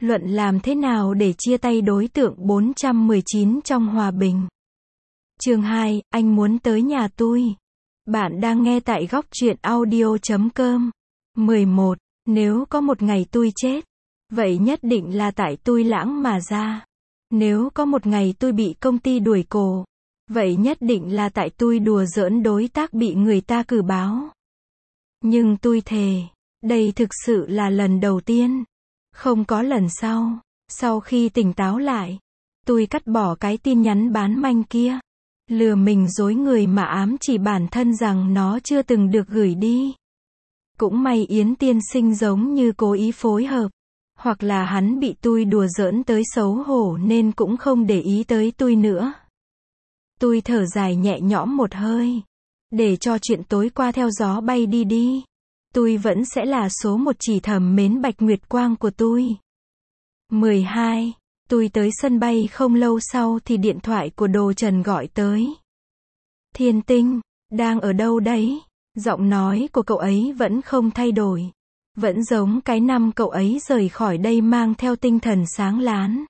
Luận làm thế nào để chia tay đối tượng 419 trong hòa bình. Chương 2, anh muốn tới nhà tôi. Bạn đang nghe tại góc truyện audio.com. 11. Nếu có một ngày tôi chết, vậy nhất định là tại tôi lãng mà ra. Nếu có một ngày tôi bị công ty đuổi cổ, vậy nhất định là tại tôi đùa giỡn đối tác bị người ta cử báo. Nhưng tôi thề, đây thực sự là lần đầu tiên. Không có lần sau. Sau khi tỉnh táo lại, tôi cắt bỏ cái tin nhắn bán manh kia. Lừa mình dối người mà ám chỉ bản thân rằng nó chưa từng được gửi đi. Cũng may Yến tiên sinh giống như cố ý phối hợp. Hoặc là hắn bị tôi đùa giỡn tới xấu hổ nên cũng không để ý tới tôi nữa. Tôi thở dài nhẹ nhõm một hơi. Để cho chuyện tối qua theo gió bay đi đi. Tôi vẫn sẽ là số một chỉ thầm mến Bạch Nguyệt Quang của tôi. 12. Tôi tới sân bay không lâu sau thì điện thoại của Đồ Trần gọi tới. Thiên Tinh, đang ở đâu đấy? Giọng nói của cậu ấy vẫn không thay đổi. Vẫn giống cái năm cậu ấy rời khỏi đây mang theo tinh thần sáng láng.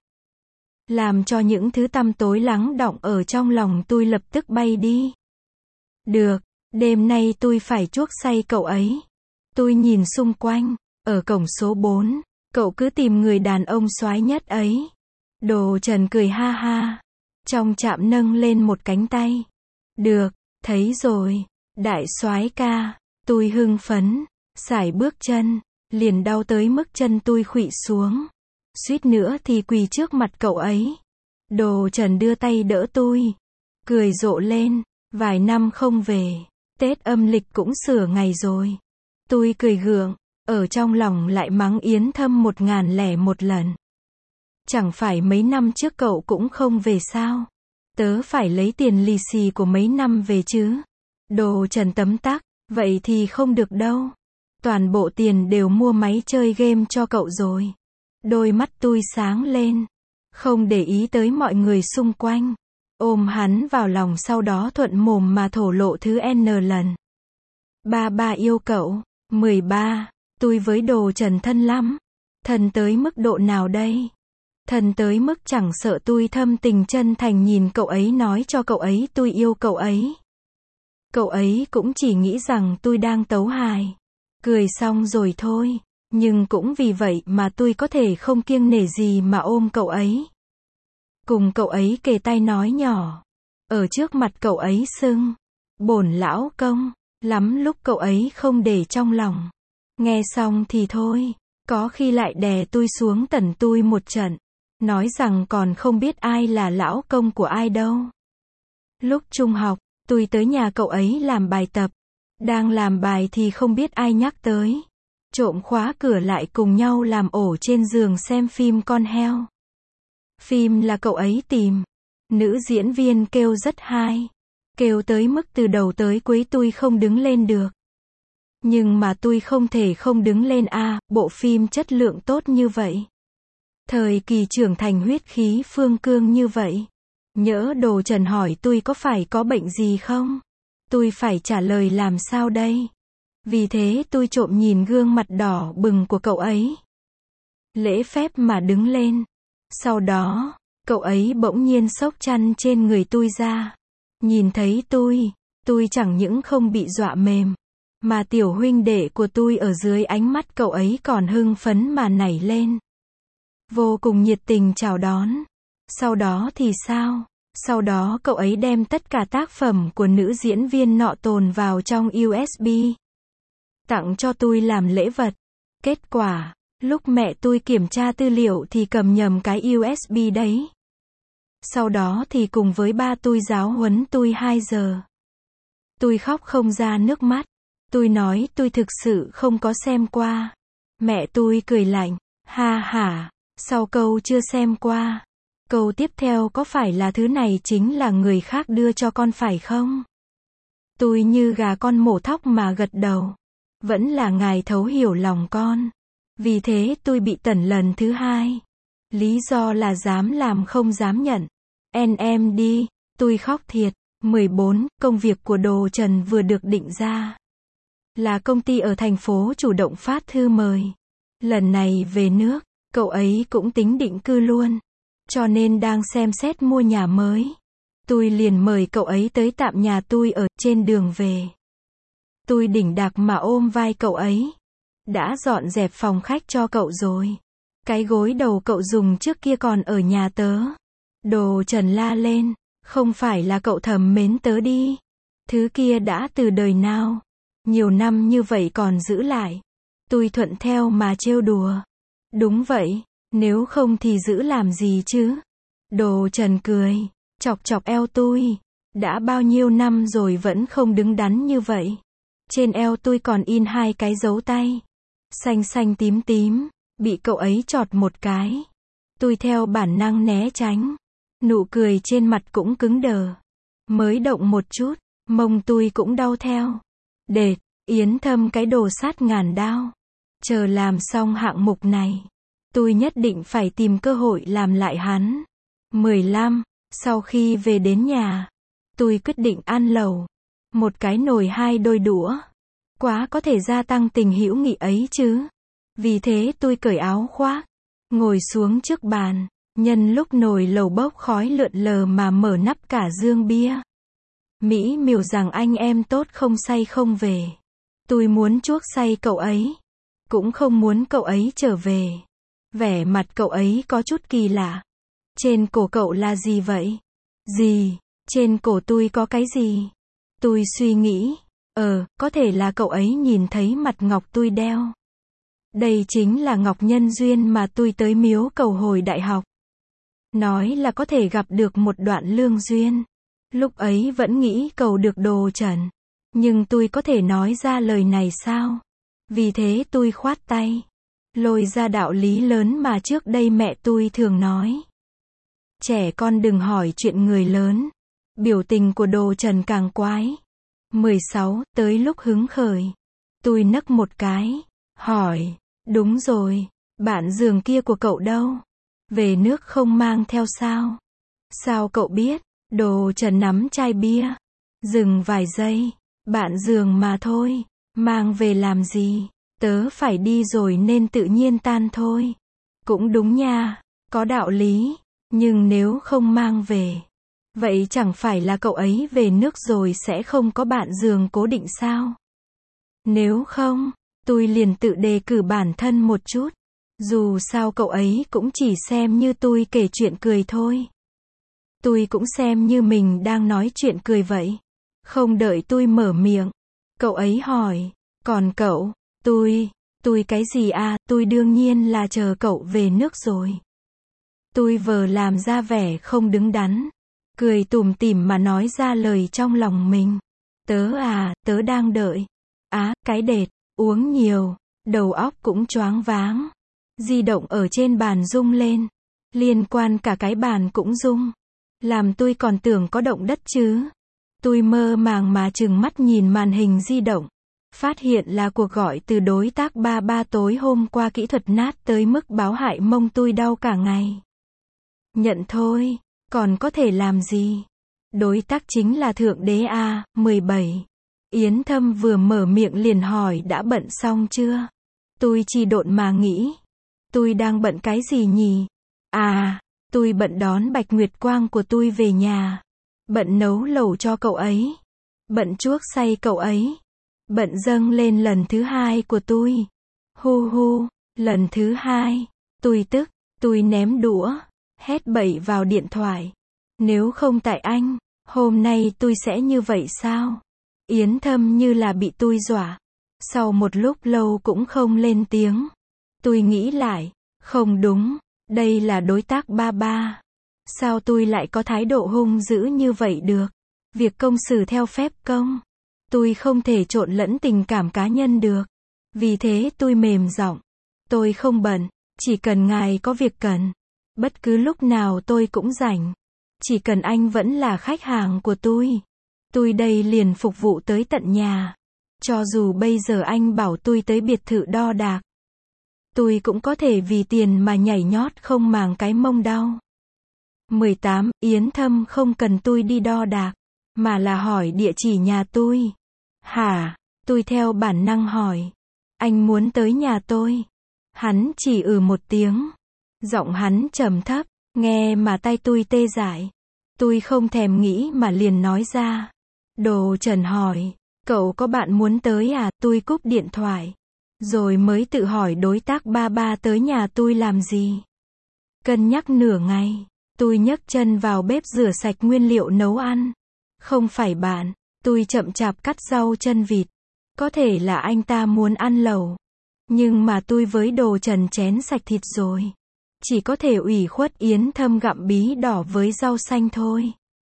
Làm cho những thứ tăm tối lắng đọng ở trong lòng tôi lập tức bay đi. Được, đêm nay tôi phải chuốc say cậu ấy. Tôi nhìn xung quanh, ở cổng số 4, cậu cứ tìm người đàn ông soái nhất ấy. Đồ Trần cười ha ha, trong trạm nâng lên một cánh tay. Được, thấy rồi, đại soái ca. Tôi hưng phấn, sải bước chân, liền đau tới mức chân tôi khuỵu xuống. Suýt nữa thì quỳ trước mặt cậu ấy. Đồ Trần đưa tay đỡ tôi, cười rộ lên, vài năm không về, Tết âm lịch cũng sửa ngày rồi. Tôi cười gượng, ở trong lòng lại mắng Yến Thâm 1001 lần. Chẳng phải mấy năm trước cậu cũng không về sao? Tớ phải lấy tiền lì xì của mấy năm về chứ. Đồ Trần tấm tắc, vậy thì không được đâu. Toàn bộ tiền đều mua máy chơi game cho cậu rồi. Đôi mắt tôi sáng lên, không để ý tới mọi người xung quanh. Ôm hắn vào lòng sau đó thuận mồm mà thổ lộ thứ N lần. Ba yêu cậu. 13. Tôi với Đồ Trần thân lắm. Thân tới mức độ nào đây? Thân tới mức chẳng sợ tôi thâm tình chân thành nhìn cậu ấy nói cho cậu ấy tôi yêu cậu ấy. Cậu ấy cũng chỉ nghĩ rằng tôi đang tấu hài. Cười xong rồi thôi. Nhưng cũng vì vậy mà tôi có thể không kiêng nể gì mà ôm cậu ấy. Cùng cậu ấy kề tai nói nhỏ. Ở trước mặt cậu ấy xưng bổn lão công. Lắm lúc cậu ấy không để trong lòng. Nghe xong thì thôi. Có khi lại đè tôi xuống tẩn tôi một trận. Nói rằng còn không biết ai là lão công của ai đâu. Lúc trung học, tôi tới nhà cậu ấy làm bài tập. Đang làm bài thì không biết ai nhắc tới. Trộm khóa cửa lại cùng nhau làm ổ trên giường xem phim con heo. Phim là cậu ấy tìm. Nữ diễn viên kêu rất hay. Kêu tới mức từ đầu tới cuối tôi không đứng lên được. Nhưng mà tôi không thể không đứng lên bộ phim chất lượng tốt như vậy. Thời kỳ trưởng thành huyết khí phương cương như vậy. Nhỡ Đồ Trần hỏi tôi có phải có bệnh gì không? Tôi phải trả lời làm sao đây? Vì thế tôi trộm nhìn gương mặt đỏ bừng của cậu ấy. Lễ phép mà đứng lên. Sau đó, cậu ấy bỗng nhiên xốc chăn trên người tôi ra. Nhìn thấy tôi chẳng những không bị dọa mềm, mà tiểu huynh đệ của tôi ở dưới ánh mắt cậu ấy còn hưng phấn mà nảy lên. Vô cùng nhiệt tình chào đón. Sau đó thì sao? Sau đó cậu ấy đem tất cả tác phẩm của nữ diễn viên nọ tồn vào trong USB. Tặng cho tôi làm lễ vật. Kết quả, lúc mẹ tôi kiểm tra tư liệu thì cầm nhầm cái USB đấy. Sau đó thì cùng với ba tôi giáo huấn tôi 2 giờ. Tôi khóc không ra nước mắt. Tôi nói tôi thực sự không có xem qua. Mẹ tôi cười lạnh. Ha hả, sau câu chưa xem qua. Câu tiếp theo có phải là thứ này chính là người khác đưa cho con phải không? Tôi như gà con mổ thóc mà gật đầu. Vẫn là ngài thấu hiểu lòng con. Vì thế tôi bị tẩn lần thứ 2. Lý do là dám làm không dám nhận. Em đi, tôi khóc thiệt. 14. Công việc của Đồ Trần vừa được định ra. Là công ty ở thành phố chủ động phát thư mời. Lần này về nước, Cậu ấy cũng tính định cư luôn. Cho nên đang xem xét mua nhà mới. Tôi liền mời cậu ấy tới tạm nhà tôi ở. Trên đường về, tôi đỉnh đạc mà ôm vai cậu ấy. Đã dọn dẹp phòng khách cho cậu rồi. Cái gối đầu cậu dùng trước kia còn ở nhà tớ. Đồ Trần la lên. Không phải là cậu thầm mến tớ đi. Thứ kia đã từ đời nào. Nhiều năm như vậy còn giữ lại. Tôi thuận theo mà trêu đùa. Đúng vậy, nếu không thì giữ làm gì chứ? Đồ Trần cười, chọc chọc eo tôi. Đã bao nhiêu năm rồi vẫn không đứng đắn như vậy. Trên eo tôi còn in 2 cái dấu tay. Xanh xanh tím tím, bị cậu ấy chọt một cái. Tôi theo bản năng né tránh. Nụ cười trên mặt cũng cứng đờ. Mới động một chút, mông tôi cũng đau theo. Đệt, Yến Thâm cái đồ sát ngàn đao. Chờ làm xong hạng mục này, tôi nhất định phải tìm cơ hội làm lại hắn. 15. Sau khi về đến nhà, tôi quyết định ăn lẩu. Một cái nồi 2 đôi đũa. Quá có thể gia tăng tình hữu nghị ấy chứ. Vì thế tôi cởi áo khoác, ngồi xuống trước bàn. Nhân lúc nồi lẩu bốc khói lượn lờ mà mở nắp cả dương bia. Mỹ miều rằng anh em tốt không say không về. Tôi muốn chuốc say cậu ấy. Cũng không muốn cậu ấy trở về. Vẻ mặt cậu ấy có chút kỳ lạ. Trên cổ cậu là gì vậy? Gì? Trên cổ tôi có cái gì? Tôi suy nghĩ. Có thể là cậu ấy nhìn thấy mặt ngọc tôi đeo. Đây chính là ngọc nhân duyên mà tôi tới miếu cầu hồi đại học. Nói là có thể gặp được một đoạn lương duyên. Lúc ấy vẫn nghĩ cầu được Đồ Trần. Nhưng tôi có thể nói ra lời này sao? Vì thế tôi khoát tay. Lôi ra đạo lý lớn mà trước đây mẹ tôi thường nói. Trẻ con đừng hỏi chuyện người lớn. Biểu tình của Đồ Trần càng quái. 16. Tới lúc hứng khởi, tôi nấc một cái. Hỏi. Đúng rồi. Bạn giường kia của cậu đâu? Về nước không mang theo sao? Sao cậu biết? Đồ Trần nắm chai bia. Dừng vài giây. Bạn giường mà thôi. Mang về làm gì? Tớ phải đi rồi nên tự nhiên tan thôi. Cũng đúng nha. Có đạo lý. Nhưng nếu không mang về, vậy chẳng phải là cậu ấy về nước rồi sẽ không có bạn giường cố định sao? Nếu không, tôi liền tự đề cử bản thân một chút. Dù sao cậu ấy cũng chỉ xem như tôi kể chuyện cười thôi. Tôi cũng xem như mình đang nói chuyện cười vậy. Không đợi tôi mở miệng, cậu ấy hỏi, còn cậu? Tôi cái gì à? Tôi đương nhiên là chờ cậu về nước rồi. Tôi vờ làm ra vẻ không đứng đắn, cười tủm tỉm mà nói ra lời trong lòng mình. Tớ đang đợi. Cái đệt, uống nhiều, đầu óc cũng choáng váng. Di động ở trên bàn rung lên, liên quan cả cái bàn cũng rung. Làm tôi còn tưởng có động đất chứ. Tôi mơ màng mà trừng mắt nhìn màn hình di động. Phát hiện là cuộc gọi từ đối tác 33 tối hôm qua kỹ thuật nát tới mức báo hại mông tôi đau cả ngày. Nhận thôi, còn có thể làm gì? Đối tác chính là Thượng Đế A. 17. Yến Thâm vừa mở miệng liền hỏi đã bận xong chưa? Tôi chỉ độn mà nghĩ. Tôi đang bận cái gì nhỉ? Tôi bận đón Bạch Nguyệt Quang của tôi về nhà. Bận nấu lẩu cho cậu ấy. Bận chuốc say cậu ấy. Bận dâng lên lần thứ 2 của tôi. Lần thứ 2. Tôi tức, tôi ném đũa, hét bậy vào điện thoại. Nếu không tại anh, hôm nay tôi sẽ như vậy sao? Yến Thâm như là bị tôi dọa. Sau một lúc lâu cũng không lên tiếng. Tôi nghĩ lại, không đúng, đây là đối tác 33. Sao tôi lại có thái độ hung dữ như vậy được? Việc công xử theo phép công. Tôi không thể trộn lẫn tình cảm cá nhân được. Vì thế tôi mềm giọng. Tôi không bận, chỉ cần ngài có việc cần. Bất cứ lúc nào tôi cũng rảnh. Chỉ cần anh vẫn là khách hàng của tôi đây liền phục vụ tới tận nhà. Cho dù bây giờ anh bảo tôi tới biệt thự đo đạc, tôi cũng có thể vì tiền mà nhảy nhót không màng cái mông đau. 18. Yến Thâm không cần tôi đi đo đạc, mà là hỏi địa chỉ nhà tôi. Hả? Tôi theo bản năng hỏi. Anh muốn tới nhà tôi? Hắn chỉ một tiếng. Giọng hắn trầm thấp, nghe mà tay tôi tê dại. Tôi không thèm nghĩ mà liền nói ra. Đồ Trần hỏi, cậu có bạn muốn tới à? Tôi cúp điện thoại. Rồi mới tự hỏi đối tác ba ba tới nhà tôi làm gì. Cân nhắc nửa ngày, tôi nhấc chân vào bếp rửa sạch nguyên liệu nấu ăn. Không phải bạn, tôi chậm chạp cắt rau chân vịt. Có thể là anh ta muốn ăn lẩu. Nhưng mà tôi với Đồ Trần chén sạch thịt rồi. Chỉ có thể ủy khuất Yến Thâm gặm bí đỏ với rau xanh thôi.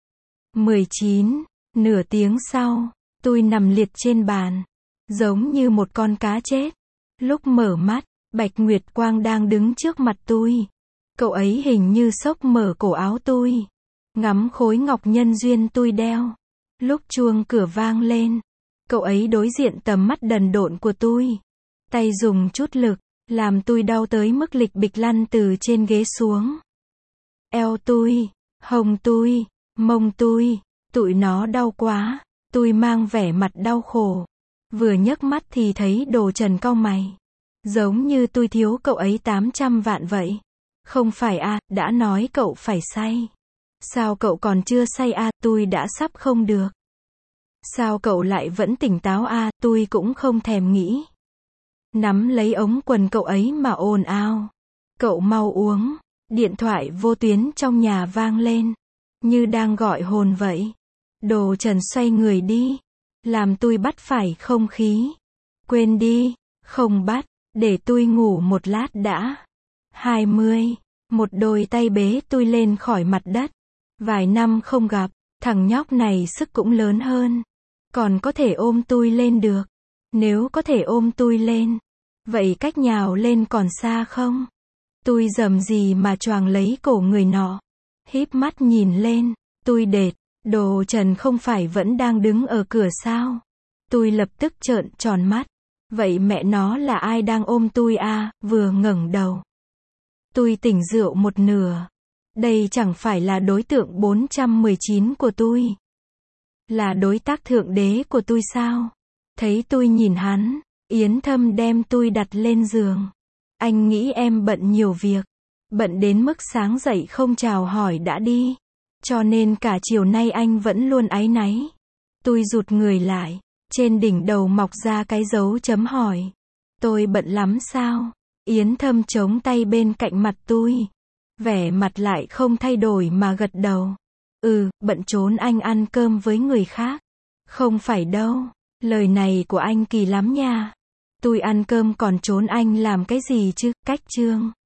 19. Nửa tiếng sau, tôi nằm liệt trên bàn. Giống như một con cá chết. Lúc mở mắt, Bạch Nguyệt Quang đang đứng trước mặt tôi. Cậu ấy hình như xốc mở cổ áo tôi. Ngắm khối ngọc nhân duyên tôi đeo. Lúc chuông cửa vang lên, cậu ấy đối diện tầm mắt đần độn của tôi. Tay dùng chút lực, làm tôi đau tới mức lịch bịch lăn từ trên ghế xuống. Eo tôi, hông tôi, mông tôi, tụi nó đau quá. Tôi mang vẻ mặt đau khổ. Vừa nhấc mắt thì thấy Đồ Trần cau mày. Giống như tôi thiếu cậu ấy 800 vạn vậy. Không phải à, đã nói cậu phải say. Sao cậu còn chưa say à, tôi đã sắp không được. Sao cậu lại vẫn tỉnh táo à, tôi cũng không thèm nghĩ. Nắm lấy ống quần cậu ấy mà ồn ào. Cậu mau uống. Điện thoại vô tuyến trong nhà vang lên. Như đang gọi hồn vậy. Đồ Trần xoay người đi. Làm tôi bắt phải không khí. Quên đi, không bắt, để tôi ngủ một lát đã. 20. Một đôi tay bế tôi lên khỏi mặt đất. Vài năm không gặp, thằng nhóc này sức cũng lớn hơn. Còn có thể ôm tôi lên được. Nếu có thể ôm tôi lên, vậy cách nhào lên còn xa không? Tôi rầm gì mà choàng lấy cổ người nọ. Híp mắt nhìn lên, tôi đệt, Đồ Trần không phải vẫn đang đứng ở cửa sao? Tôi lập tức trợn tròn mắt. Vậy mẹ nó là ai đang ôm tôi à? Vừa ngẩng đầu, tôi tỉnh rượu một nửa. Đây chẳng phải là đối tượng 419 của tôi. Là đối tác thượng đế của tôi sao? Thấy tôi nhìn hắn, Yến Thâm đem tôi đặt lên giường. Anh nghĩ em bận nhiều việc. Bận đến mức sáng dậy không chào hỏi đã đi. Cho nên cả chiều nay anh vẫn luôn áy náy. Tôi rụt người lại. Trên đỉnh đầu mọc ra cái dấu chấm hỏi. Tôi bận lắm sao? Yến Thâm chống tay bên cạnh mặt tôi. Vẻ mặt lại không thay đổi mà gật đầu. Bận trốn anh ăn cơm với người khác. Không phải đâu. Lời này của anh kỳ lắm nha. Tôi ăn cơm còn trốn anh làm cái gì chứ? Cách chương.